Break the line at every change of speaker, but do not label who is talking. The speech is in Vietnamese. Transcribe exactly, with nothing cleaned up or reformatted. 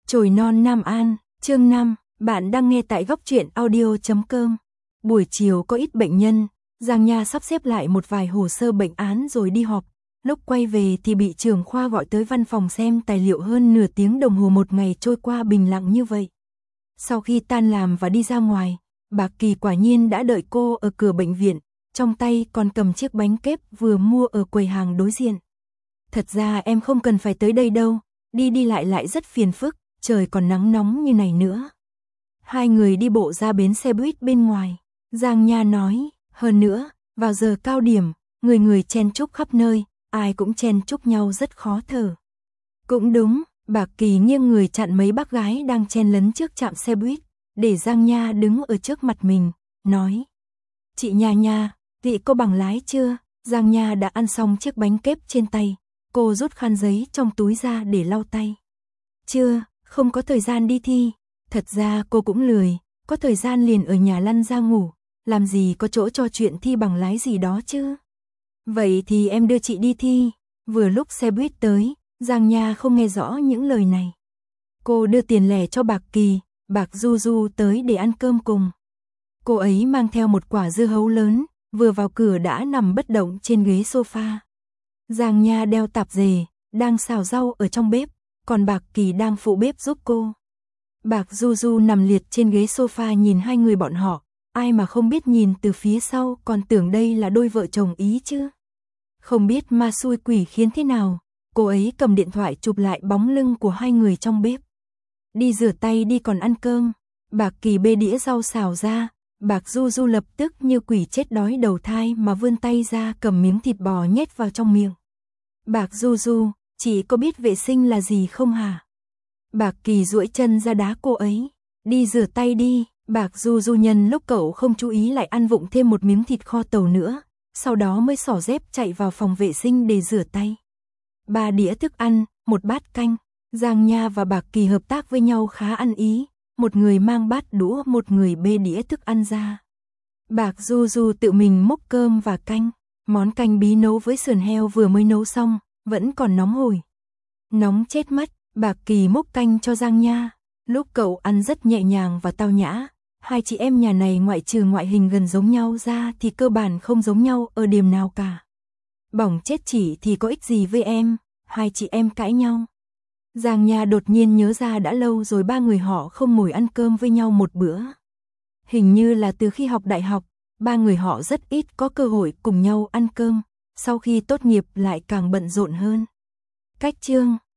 Chồi non Nam An, chương năm, bạn đang nghe tại góc truyện audio chấm com. Buổi chiều có ít bệnh nhân, Giang Nha sắp xếp lại một vài hồ sơ bệnh án rồi đi họp. Lúc quay về thì bị trưởng khoa gọi tới văn phòng xem tài liệu, hơn nửa tiếng đồng hồ, một ngày trôi qua bình lặng như vậy. Sau khi tan làm và đi ra ngoài, Bạc Kỳ quả nhiên đã đợi cô ở cửa bệnh viện, trong tay còn cầm chiếc bánh kép vừa mua ở quầy hàng đối diện. Thật ra em không cần phải tới đây đâu, đi đi lại lại rất phiền phức, trời còn nắng nóng như này nữa. Hai người đi bộ ra bến xe buýt bên ngoài, Giang Nha nói, hơn nữa, vào giờ cao điểm, người người chen chúc khắp nơi, ai cũng chen chúc nhau rất khó thở. Cũng đúng, Bạc Kỳ nghiêng người chặn mấy bác gái đang chen lấn trước trạm xe buýt, để Giang Nha đứng ở trước mặt mình, nói. Chị Nha Nha, vị có bằng lái chưa? Giang Nha đã ăn xong chiếc bánh kép trên tay, cô rút khăn giấy trong túi ra để lau tay. Chưa, không có thời gian đi thi. Thật ra cô cũng lười, có thời gian liền ở nhà lăn ra ngủ, làm gì có chỗ cho chuyện thi bằng lái gì đó chứ. Vậy thì em đưa chị đi thi. Vừa lúc xe buýt tới, Giang Nha không nghe rõ những lời này. Cô đưa tiền lẻ cho Bạc Kỳ, Bạc Du Du tới để ăn cơm cùng. Cô ấy mang theo một quả dưa hấu lớn, vừa vào cửa đã nằm bất động trên ghế sofa. Giang Nha đeo tạp dề, đang xào rau ở trong bếp, còn Bạc Kỳ đang phụ bếp giúp cô. Bạc Du Du nằm liệt trên ghế sofa nhìn hai người bọn họ, ai mà không biết nhìn từ phía sau còn tưởng đây là đôi vợ chồng ý chứ. Không biết ma xui quỷ khiến thế nào, cô ấy cầm điện thoại chụp lại bóng lưng của hai người trong bếp. Đi rửa tay đi còn ăn cơm. Bạc Kỳ bê đĩa rau xào ra, Bạc Du Du lập tức như quỷ chết đói đầu thai mà vươn tay ra cầm miếng thịt bò nhét vào trong miệng. Bạc Du Du, chị có biết vệ sinh là gì không hả? Bạc Kỳ duỗi chân ra đá cô ấy. Đi rửa tay đi. Bạc Du Du nhân lúc cậu không chú ý lại ăn vụng thêm một miếng thịt kho tàu nữa, sau đó mới xỏ dép chạy vào phòng vệ sinh để rửa tay. Ba đĩa thức ăn, một bát canh. Giang Nha và Bạc Kỳ hợp tác với nhau khá ăn ý, một người mang bát đũa, một người bê đĩa thức ăn ra. Bạc Du Du tự mình múc cơm và canh, món canh bí nấu với sườn heo vừa mới nấu xong, vẫn còn nóng hổi. Nóng chết mất. Bạc Kỳ múc canh cho Giang Nha, lúc cậu ăn rất nhẹ nhàng và tao nhã. Hai chị em nhà này ngoại trừ ngoại hình gần giống nhau ra thì cơ bản không giống nhau ở điểm nào cả. Bỏng chết chỉ thì có ích gì với em, hai chị em cãi nhau. Giang Nha đột nhiên nhớ ra đã lâu rồi ba người họ không ngồi ăn cơm với nhau một bữa. Hình như là từ khi học đại học, ba người họ rất ít có cơ hội cùng nhau ăn cơm, sau khi tốt nghiệp lại càng bận rộn hơn. Cách chương